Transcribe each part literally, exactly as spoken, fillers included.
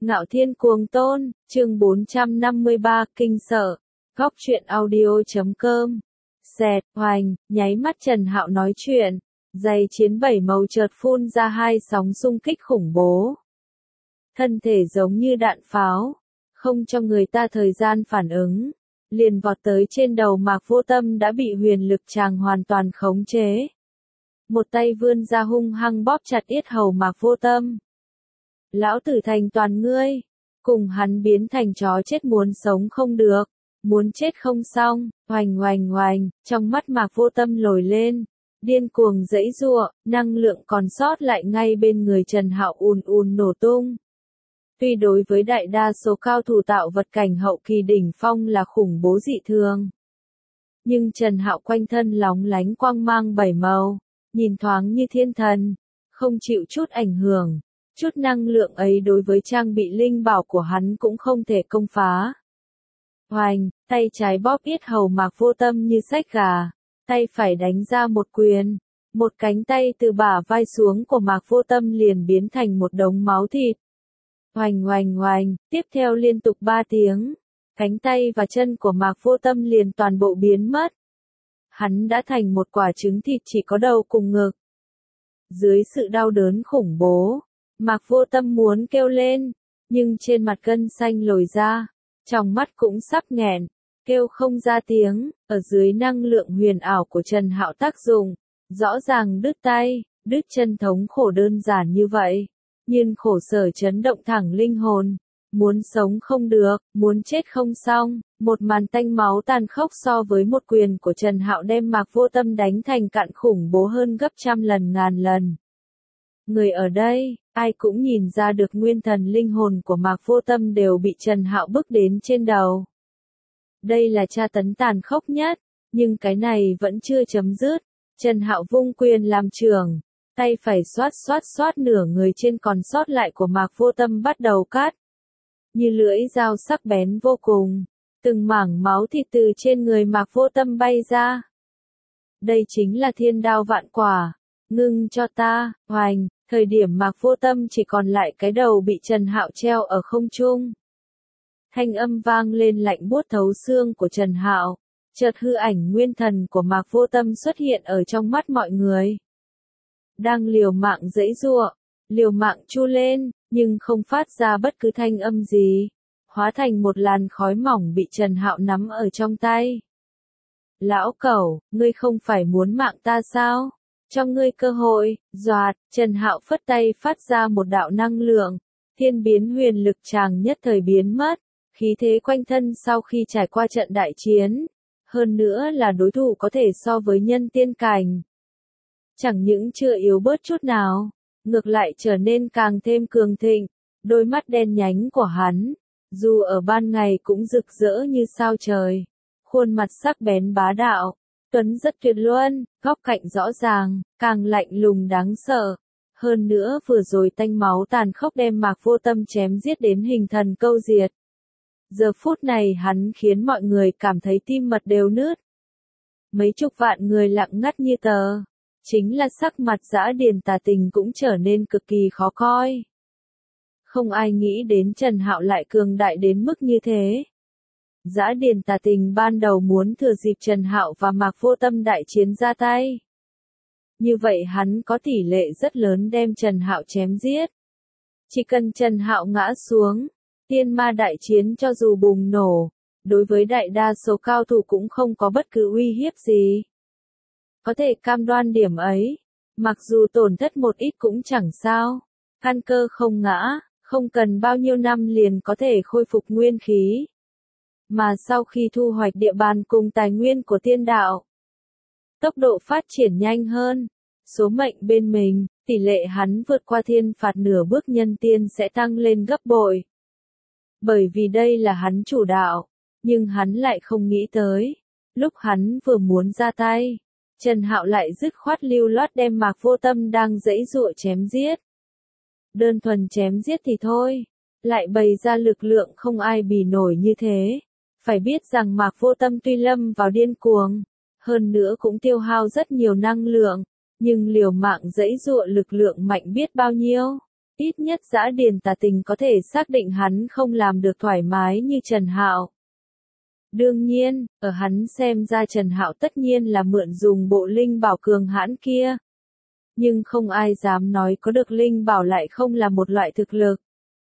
Ngạo Thiên Cuồng Tôn, chương bốn trăm năm mươi ba, kinh sợ. Góc truyện audio.com. Xẹt, hoành, nháy mắt Trần Hạo nói chuyện. Giày chiến bảy màu chợt phun ra hai sóng xung kích khủng bố. Thân thể giống như đạn pháo, không cho người ta thời gian phản ứng. Liền vọt tới trên đầu Mạc Vô Tâm đã bị huyền lực tràng hoàn toàn khống chế. Một tay vươn ra hung hăng bóp chặt yết hầu Mạc Vô Tâm. Lão tử thành toàn ngươi, cùng hắn biến thành chó chết muốn sống không được, muốn chết không xong, hoành hoành hoành, trong mắt Mạc Vô Tâm lồi lên, điên cuồng giãy giụa, năng lượng còn sót lại ngay bên người Trần Hạo ùn ùn nổ tung. Tuy đối với đại đa số cao thủ tạo vật cảnh hậu kỳ đỉnh phong là khủng bố dị thường, nhưng Trần Hạo quanh thân lóng lánh quang mang bảy màu, nhìn thoáng như thiên thần, không chịu chút ảnh hưởng. Chút năng lượng ấy đối với trang bị linh bảo của hắn cũng không thể công phá. Hoành, tay trái bóp yết hầu Mạc Vô Tâm như xách gà, tay phải đánh ra một quyền, một cánh tay từ bả vai xuống của Mạc Vô Tâm liền biến thành một đống máu thịt. Hoành hoành hoành, tiếp theo liên tục ba tiếng, cánh tay và chân của Mạc Vô Tâm liền toàn bộ biến mất. Hắn đã thành một quả trứng thịt chỉ có đầu cùng ngực. Dưới sự đau đớn khủng bố, Mạc Vô Tâm muốn kêu lên, nhưng trên mặt gân xanh lồi ra, trong mắt cũng sắp nghẹn, kêu không ra tiếng, ở dưới năng lượng huyền ảo của Trần Hạo tác dụng, rõ ràng đứt tay, đứt chân thống khổ đơn giản như vậy, nhưng khổ sở chấn động thẳng linh hồn, muốn sống không được, muốn chết không xong, một màn tanh máu tàn khốc so với một quyền của Trần Hạo đem Mạc Vô Tâm đánh thành cạn khủng bố hơn gấp trăm lần ngàn lần. Người ở đây, ai cũng nhìn ra được nguyên thần linh hồn của Mạc Vô Tâm đều bị Trần Hạo bức đến trên đầu. Đây là tra tấn tàn khốc nhất, nhưng cái này vẫn chưa chấm dứt. Trần Hạo vung quyền làm trưởng, tay phải xoát xoát xoát nửa người trên còn sót lại của Mạc Vô Tâm bắt đầu cắt. Như lưỡi dao sắc bén vô cùng, từng mảng máu thịt từ trên người Mạc Vô Tâm bay ra. Đây chính là thiên đao vạn quả, ngưng cho ta, hoành. Thời điểm Mạc Vô Tâm chỉ còn lại cái đầu bị Trần Hạo treo ở không trung. Thanh âm vang lên lạnh buốt thấu xương của Trần Hạo, chợt hư ảnh nguyên thần của Mạc Vô Tâm xuất hiện ở trong mắt mọi người. Đang liều mạng giãy giụa, liều mạng chu lên, nhưng không phát ra bất cứ thanh âm gì, hóa thành một làn khói mỏng bị Trần Hạo nắm ở trong tay. Lão cẩu, ngươi không phải muốn mạng ta sao? Cho ngươi cơ hội, doạt, Trần Hạo phất tay phát ra một đạo năng lượng, thiên biến huyền lực tràng nhất thời biến mất, khí thế quanh thân sau khi trải qua trận đại chiến, hơn nữa là đối thủ có thể so với nhân tiên cảnh. Chẳng những chưa yếu bớt chút nào, ngược lại trở nên càng thêm cường thịnh, đôi mắt đen nhánh của hắn, dù ở ban ngày cũng rực rỡ như sao trời, khuôn mặt sắc bén bá đạo. Tuấn rất tuyệt luân, góc cạnh rõ ràng, càng lạnh lùng đáng sợ. Hơn nữa vừa rồi tanh máu tàn khốc đem Mạc Vô Tâm chém giết đến hình thần câu diệt. Giờ phút này hắn khiến mọi người cảm thấy tim mật đều nứt. Mấy chục vạn người lặng ngắt như tờ. Chính là sắc mặt Dã Điền Tà Tình cũng trở nên cực kỳ khó coi. Không ai nghĩ đến Trần Hạo lại cường đại đến mức như thế. Dã Điền Tà Tình ban đầu muốn thừa dịp Trần Hạo và Mạc Vô Tâm đại chiến ra tay. Như vậy hắn có tỷ lệ rất lớn đem Trần Hạo chém giết. Chỉ cần Trần Hạo ngã xuống, tiên ma đại chiến cho dù bùng nổ, đối với đại đa số cao thủ cũng không có bất cứ uy hiếp gì. Có thể cam đoan điểm ấy, mặc dù tổn thất một ít cũng chẳng sao, căn cơ không ngã, không cần bao nhiêu năm liền có thể khôi phục nguyên khí. Mà sau khi thu hoạch địa bàn cùng tài nguyên của tiên đạo, tốc độ phát triển nhanh hơn, số mệnh bên mình, tỷ lệ hắn vượt qua thiên phạt nửa bước nhân tiên sẽ tăng lên gấp bội. Bởi vì đây là hắn chủ đạo, nhưng hắn lại không nghĩ tới, lúc hắn vừa muốn ra tay, Trần Hạo lại dứt khoát lưu loát đem Mạc Vô Tâm đang giãy giụa chém giết. Đơn thuần chém giết thì thôi, lại bày ra lực lượng không ai bì nổi như thế. Phải biết rằng Mạc Vô Tâm tuy lâm vào điên cuồng, hơn nữa cũng tiêu hao rất nhiều năng lượng, nhưng liều mạng giãy giụa lực lượng mạnh biết bao nhiêu. Ít nhất Dã Điền Tà Tình có thể xác định hắn không làm được thoải mái như Trần Hạo. Đương nhiên, ở hắn xem ra Trần Hạo tất nhiên là mượn dùng bộ linh bảo cường hãn kia. Nhưng không ai dám nói có được linh bảo lại không là một loại thực lực.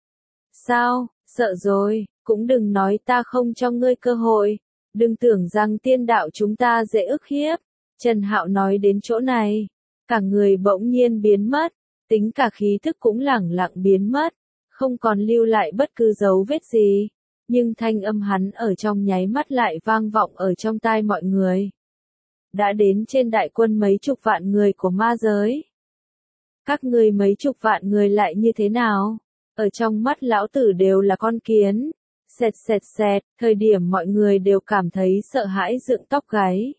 Sao, sợ rồi, cũng đừng nói ta không cho ngươi cơ hội, đừng tưởng rằng tiên đạo chúng ta dễ ức hiếp. Trần Hạo nói đến chỗ này, cả người bỗng nhiên biến mất, tính cả khí thức cũng lẳng lặng biến mất, không còn lưu lại bất cứ dấu vết gì. Nhưng thanh âm hắn ở trong nháy mắt lại vang vọng ở trong tai mọi người. Đã đến trên đại quân mấy chục vạn người của ma giới. Các ngươi mấy chục vạn người lại như thế nào? Ở trong mắt lão tử đều là con kiến. Xẹt xẹt xẹt, thời điểm mọi người đều cảm thấy sợ hãi dựng tóc gáy.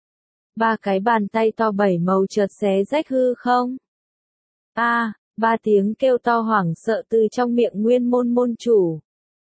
Ba cái bàn tay to bảy màu chợt xé rách hư không. A, à, ba tiếng kêu to hoảng sợ từ trong miệng Nguyên Môn môn chủ.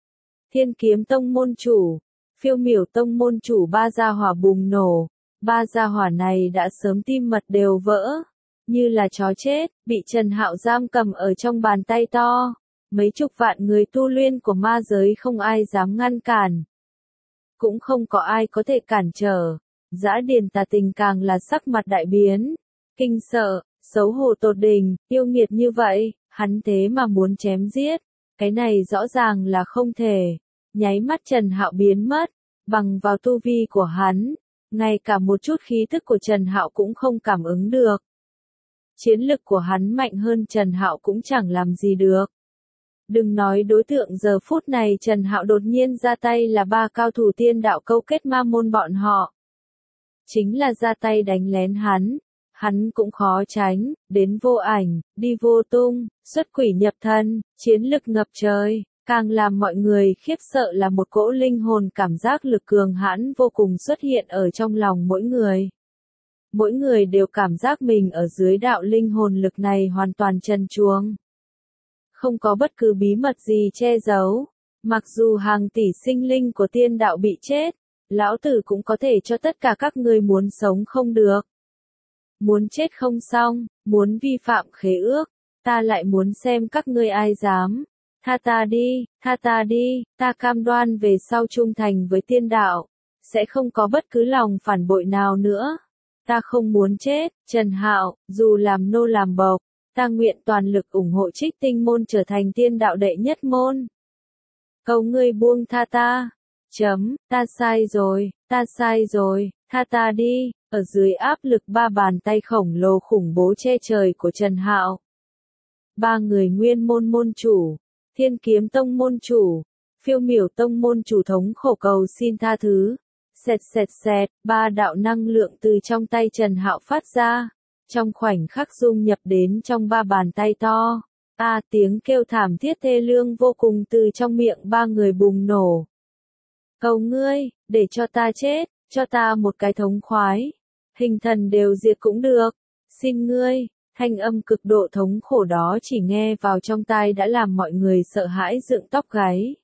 Thiên Kiếm Tông môn chủ, Phiêu Miểu Tông môn chủ ba gia hỏa bùng nổ. Ba gia hỏa này đã sớm tim mật đều vỡ, như là chó chết, bị Trần Hạo giam cầm ở trong bàn tay to. Mấy chục vạn người tu luyện của ma giới không ai dám ngăn cản. Cũng không có ai có thể cản trở. Dã Điền Tà Tình càng là sắc mặt đại biến. Kinh sợ, xấu hổ tột đỉnh, yêu nghiệt như vậy, hắn thế mà muốn chém giết. Cái này rõ ràng là không thể. Nháy mắt Trần Hạo biến mất, bằng vào tu vi của hắn. Ngay cả một chút khí thức của Trần Hạo cũng không cảm ứng được. Chiến lực của hắn mạnh hơn Trần Hạo cũng chẳng làm gì được. Đừng nói đối tượng giờ phút này Trần Hạo đột nhiên ra tay là ba cao thủ tiên đạo câu kết ma môn bọn họ. Chính là ra tay đánh lén hắn, hắn cũng khó tránh, đến vô ảnh, đi vô tung, xuất quỷ nhập thần, chiến lực ngập trời. Càng làm mọi người khiếp sợ là một cỗ linh hồn cảm giác lực cường hãn vô cùng xuất hiện ở trong lòng mỗi người. Mỗi người đều cảm giác mình ở dưới đạo linh hồn lực này hoàn toàn trần truồng. Không có bất cứ bí mật gì che giấu. Mặc dù hàng tỷ sinh linh của tiên đạo bị chết, lão tử cũng có thể cho tất cả các ngươi muốn sống không được. Muốn chết không xong, muốn vi phạm khế ước, ta lại muốn xem các ngươi ai dám. Tha ta đi, tha ta đi, ta cam đoan về sau trung thành với tiên đạo, sẽ không có bất cứ lòng phản bội nào nữa. Ta không muốn chết, Trần Hạo, dù làm nô làm bộc, ta nguyện toàn lực ủng hộ Trích Tinh môn trở thành tiên đạo đệ nhất môn. Cầu ngươi buông tha ta. Chấm, ta sai rồi, ta sai rồi, tha ta đi, ở dưới áp lực ba bàn tay khổng lồ khủng bố che trời của Trần Hạo. Ba người Nguyên Môn môn chủ, Thiên Kiếm Tông môn chủ, Phiêu Miểu Tông môn chủ thống khổ cầu xin tha thứ. Xẹt xẹt xẹt, ba đạo năng lượng từ trong tay Trần Hạo phát ra, trong khoảnh khắc dung nhập đến trong ba bàn tay to. A à, tiếng kêu thảm thiết thê lương vô cùng từ trong miệng ba người bùng nổ. Cầu ngươi, để cho ta chết, cho ta một cái thống khoái. Hình thần đều diệt cũng được. Xin ngươi, thanh âm cực độ thống khổ đó chỉ nghe vào trong tai đã làm mọi người sợ hãi dựng tóc gáy.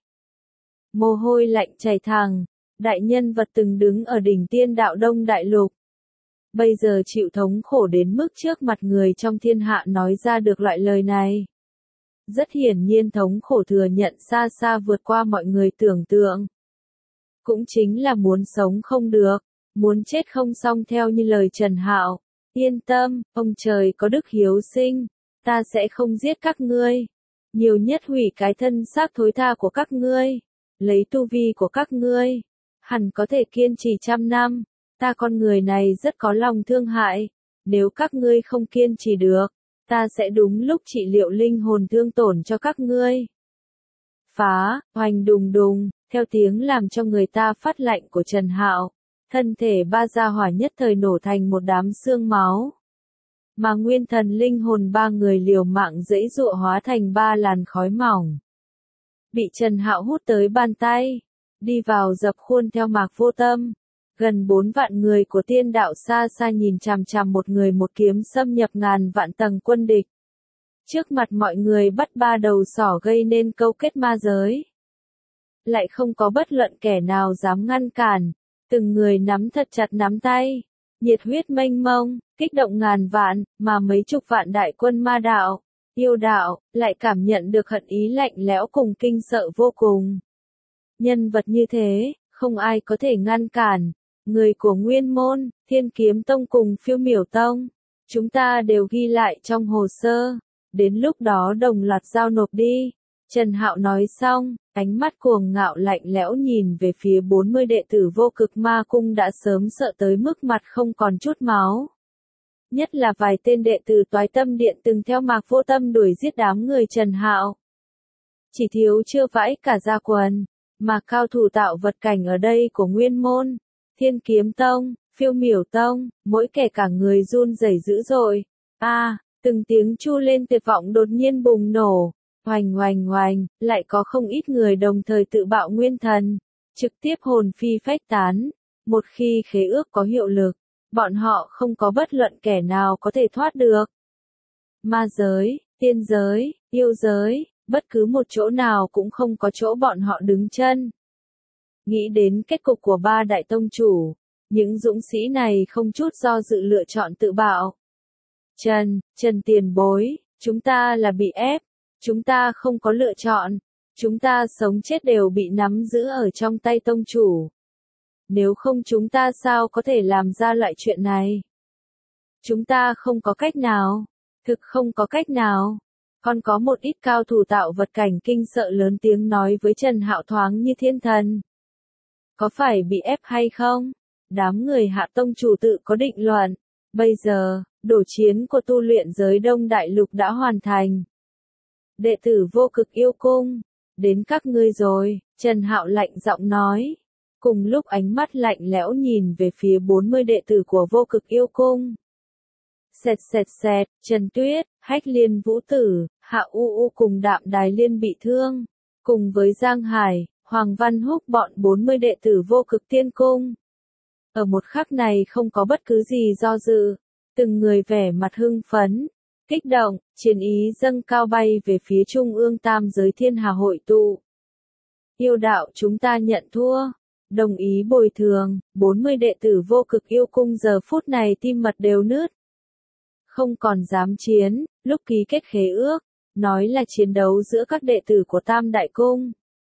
Mồ hôi lạnh chảy thẳng. Đại nhân vật từng đứng ở đỉnh tiên đạo Đông Đại Lục. Bây giờ chịu thống khổ đến mức trước mặt người trong thiên hạ nói ra được loại lời này. Rất hiển nhiên thống khổ thừa nhận xa xa vượt qua mọi người tưởng tượng. Cũng chính là muốn sống không được, muốn chết không xong theo như lời Trần Hạo. Yên tâm, ông trời có đức hiếu sinh, ta sẽ không giết các ngươi. Nhiều nhất hủy cái thân xác thối tha của các ngươi, lấy tu vi của các ngươi. Hẳn có thể kiên trì trăm năm, ta con người này rất có lòng thương hại, nếu các ngươi không kiên trì được, ta sẽ đúng lúc trị liệu linh hồn thương tổn cho các ngươi. Phá, hoành đùng đùng, theo tiếng làm cho người ta phát lạnh của Trần Hạo, thân thể ba gia hỏa nhất thời nổ thành một đám xương máu. Mà nguyên thần linh hồn ba người liều mạng dãy dụa hóa thành ba làn khói mỏng. Bị Trần Hạo hút tới bàn tay. Đi vào dập khuôn theo Mạc Vô Tâm. Gần bốn vạn người của tiên đạo xa xa nhìn chằm chằm một người một kiếm xâm nhập ngàn vạn tầng quân địch. Trước mặt mọi người bắt ba đầu sỏ gây nên câu kết ma giới. Lại không có bất luận kẻ nào dám ngăn cản. Từng người nắm thật chặt nắm tay. Nhiệt huyết mênh mông, kích động ngàn vạn, mà mấy chục vạn đại quân ma đạo. Yêu đạo, lại cảm nhận được hận ý lạnh lẽo cùng kinh sợ vô cùng. Nhân vật như thế, không ai có thể ngăn cản. Người của Nguyên Môn, Thiên Kiếm Tông cùng Phiêu Miểu Tông, chúng ta đều ghi lại trong hồ sơ. Đến lúc đó đồng loạt giao nộp đi. Trần Hạo nói xong, ánh mắt cuồng ngạo lạnh lẽo nhìn về phía bốn mươi đệ tử Vô Cực Ma Cung đã sớm sợ tới mức mặt không còn chút máu. Nhất là vài tên đệ tử Toái Tâm Điện từng theo Mạc Vô Tâm đuổi giết đám người Trần Hạo. Chỉ thiếu chưa vãi cả da quần, mà cao thủ tạo vật cảnh ở đây của Nguyên Môn, Thiên Kiếm Tông, Phiêu Miểu Tông, mỗi kẻ cả người run rẩy dữ dội. A, à, từng tiếng chu lên tuyệt vọng đột nhiên bùng nổ. Oành oành oành, lại có không ít người đồng thời tự bạo nguyên thần, trực tiếp hồn phi phách tán. Một khi khế ước có hiệu lực, bọn họ không có bất luận kẻ nào có thể thoát được. Ma giới, tiên giới, yêu giới, bất cứ một chỗ nào cũng không có chỗ bọn họ đứng chân. Nghĩ đến kết cục của ba đại tông chủ, những dũng sĩ này không chút do dự lựa chọn tự bạo. Trần, Trần tiền bối, chúng ta là bị ép. Chúng ta không có lựa chọn, chúng ta sống chết đều bị nắm giữ ở trong tay tông chủ. Nếu không chúng ta sao có thể làm ra loại chuyện này? Chúng ta không có cách nào, thực không có cách nào. Còn có một ít cao thủ tạo vật cảnh kinh sợ lớn tiếng nói với Trần Hạo thoáng như thiên thần. Có phải bị ép hay không? Đám người Hạ tông chủ tự có định luận. Bây giờ, đổ chiến của tu luyện giới Đông Đại Lục đã hoàn thành. Đệ tử Vô Cực Yêu Cung, đến các ngươi rồi, Trần Hạo lạnh giọng nói. Cùng lúc ánh mắt lạnh lẽo nhìn về phía bốn mươi đệ tử của Vô Cực Yêu Cung. Xẹt xẹt xẹt, Trần Tuyết, Hách Liên Vũ Tử, Hạ U U cùng Đạm Đài Liên bị thương. Cùng với Giang Hải, Hoàng Văn Húc bọn bốn mươi đệ tử Vô Cực Tiên Cung. Ở một khắc này không có bất cứ gì do dự, từng người vẻ mặt hưng phấn. Kích động, chiến ý dâng cao bay về phía trung ương tam giới thiên hà hội tụ. Yêu đạo chúng ta nhận thua, đồng ý bồi thường, bốn mươi đệ tử Vô Cực Yêu Cung giờ phút này tim mật đều nứt. Không còn dám chiến, lúc ký kết khế ước, nói là chiến đấu giữa các đệ tử của Tam Đại Cung.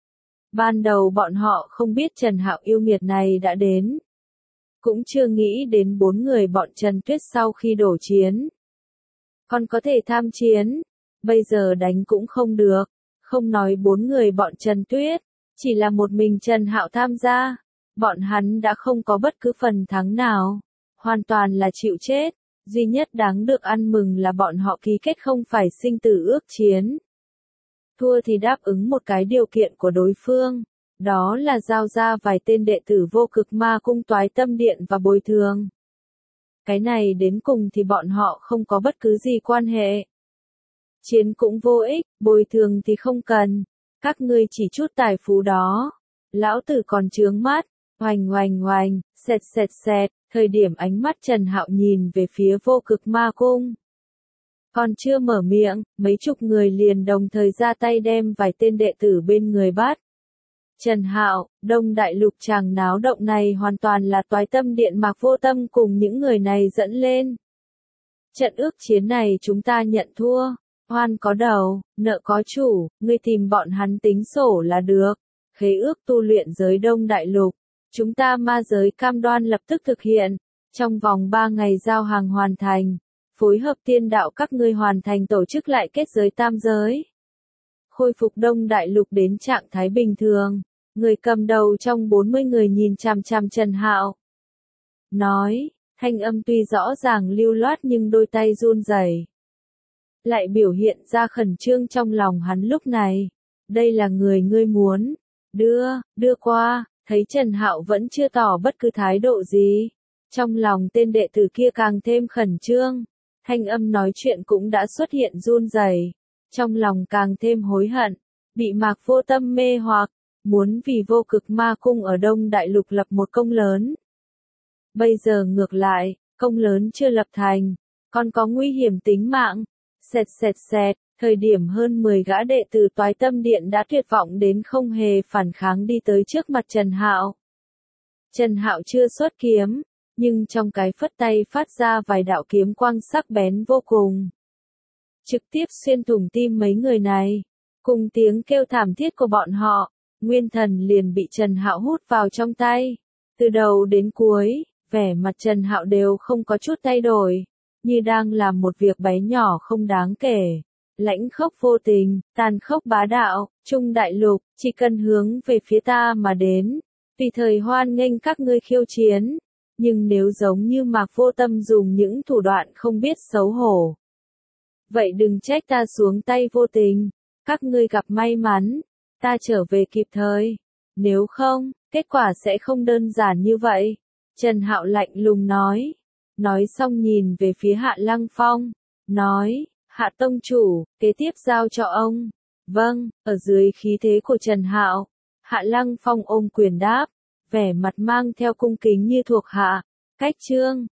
Ban đầu bọn họ không biết Trần Hạo yêu nghiệt này đã đến. Cũng chưa nghĩ đến bốn người bọn Trần Tuyết sau khi đổ chiến. Còn có thể tham chiến, bây giờ đánh cũng không được, không nói bốn người bọn Trần Tuyết, chỉ là một mình Trần Hạo tham gia, bọn hắn đã không có bất cứ phần thắng nào, hoàn toàn là chịu chết, duy nhất đáng được ăn mừng là bọn họ ký kết không phải sinh tử ước chiến. Thua thì đáp ứng một cái điều kiện của đối phương, đó là giao ra vài tên đệ tử Vô Cực Ma Cung Toái Tâm Điện và bồi thường. Cái này đến cùng thì bọn họ không có bất cứ gì quan hệ. Chiến cũng vô ích, bồi thường thì không cần. Các ngươi chỉ chút tài phú đó. Lão tử còn chướng mắt, oành oành oành, xẹt xẹt xẹt, thời điểm ánh mắt Trần Hạo nhìn về phía Vô Cực Ma Cung. Còn chưa mở miệng, mấy chục người liền đồng thời ra tay đem vài tên đệ tử bên người bắt. Trần Hạo, Đông Đại Lục chàng náo động này hoàn toàn là Toái Tâm Điện Mạc Vô Tâm cùng những người này dẫn lên. Trận ước chiến này chúng ta nhận thua, oan có đầu, nợ có chủ, ngươi tìm bọn hắn tính sổ là được. Khế ước tu luyện giới Đông Đại Lục, chúng ta ma giới cam đoan lập tức thực hiện, trong vòng ba ngày giao hàng hoàn thành, phối hợp tiên đạo các ngươi hoàn thành tổ chức lại kết giới tam giới. Khôi phục Đông Đại Lục đến trạng thái bình thường. Người cầm đầu trong bốn mươi người nhìn chằm chằm Trần Hạo. Nói, thanh âm tuy rõ ràng lưu loát nhưng đôi tay run rẩy. Lại biểu hiện ra khẩn trương trong lòng hắn lúc này. Đây là người ngươi muốn. Đưa, đưa qua, thấy Trần Hạo vẫn chưa tỏ bất cứ thái độ gì. Trong lòng tên đệ tử kia càng thêm khẩn trương. Thanh âm nói chuyện cũng đã xuất hiện run rẩy. Trong lòng càng thêm hối hận. Bị Mạc Vô Tâm mê hoặc. Muốn vì Vô Cực Ma Cung ở Đông Đại Lục lập một công lớn. Bây giờ ngược lại, công lớn chưa lập thành, còn có nguy hiểm tính mạng. Xẹt xẹt xẹt, thời điểm hơn mười gã đệ tử Toái Tâm Điện đã tuyệt vọng đến không hề phản kháng đi tới trước mặt Trần Hạo. Trần Hạo chưa xuất kiếm, nhưng trong cái phất tay phát ra vài đạo kiếm quang sắc bén vô cùng. trực tiếp xuyên thủng tim mấy người này. Cùng tiếng kêu thảm thiết của bọn họ, nguyên thần liền bị Trần Hạo hút vào trong tay. Từ đầu đến cuối, vẻ mặt Trần Hạo đều không có chút thay đổi, như đang làm một việc bé nhỏ không đáng kể. Lãnh khốc vô tình, tàn khốc bá đạo, Trung đại lục, chỉ cần hướng về phía ta mà đến, tùy thời hoan nghênh các ngươi khiêu chiến. Nhưng nếu giống như Mạc Vô Tâm dùng những thủ đoạn không biết xấu hổ, vậy đừng trách ta xuống tay vô tình. Các ngươi gặp may mắn, ta trở về kịp thời. Nếu không, kết quả sẽ không đơn giản như vậy. Trần Hạo lạnh lùng nói. Nói xong nhìn về phía Hạ Lăng Phong. Nói, Hạ tông chủ, kế tiếp giao cho ông. Vâng, ở dưới khí thế của Trần Hạo, Hạ Lăng Phong ôm quyền đáp, vẻ mặt mang theo cung kính như thuộc hạ. Cách chương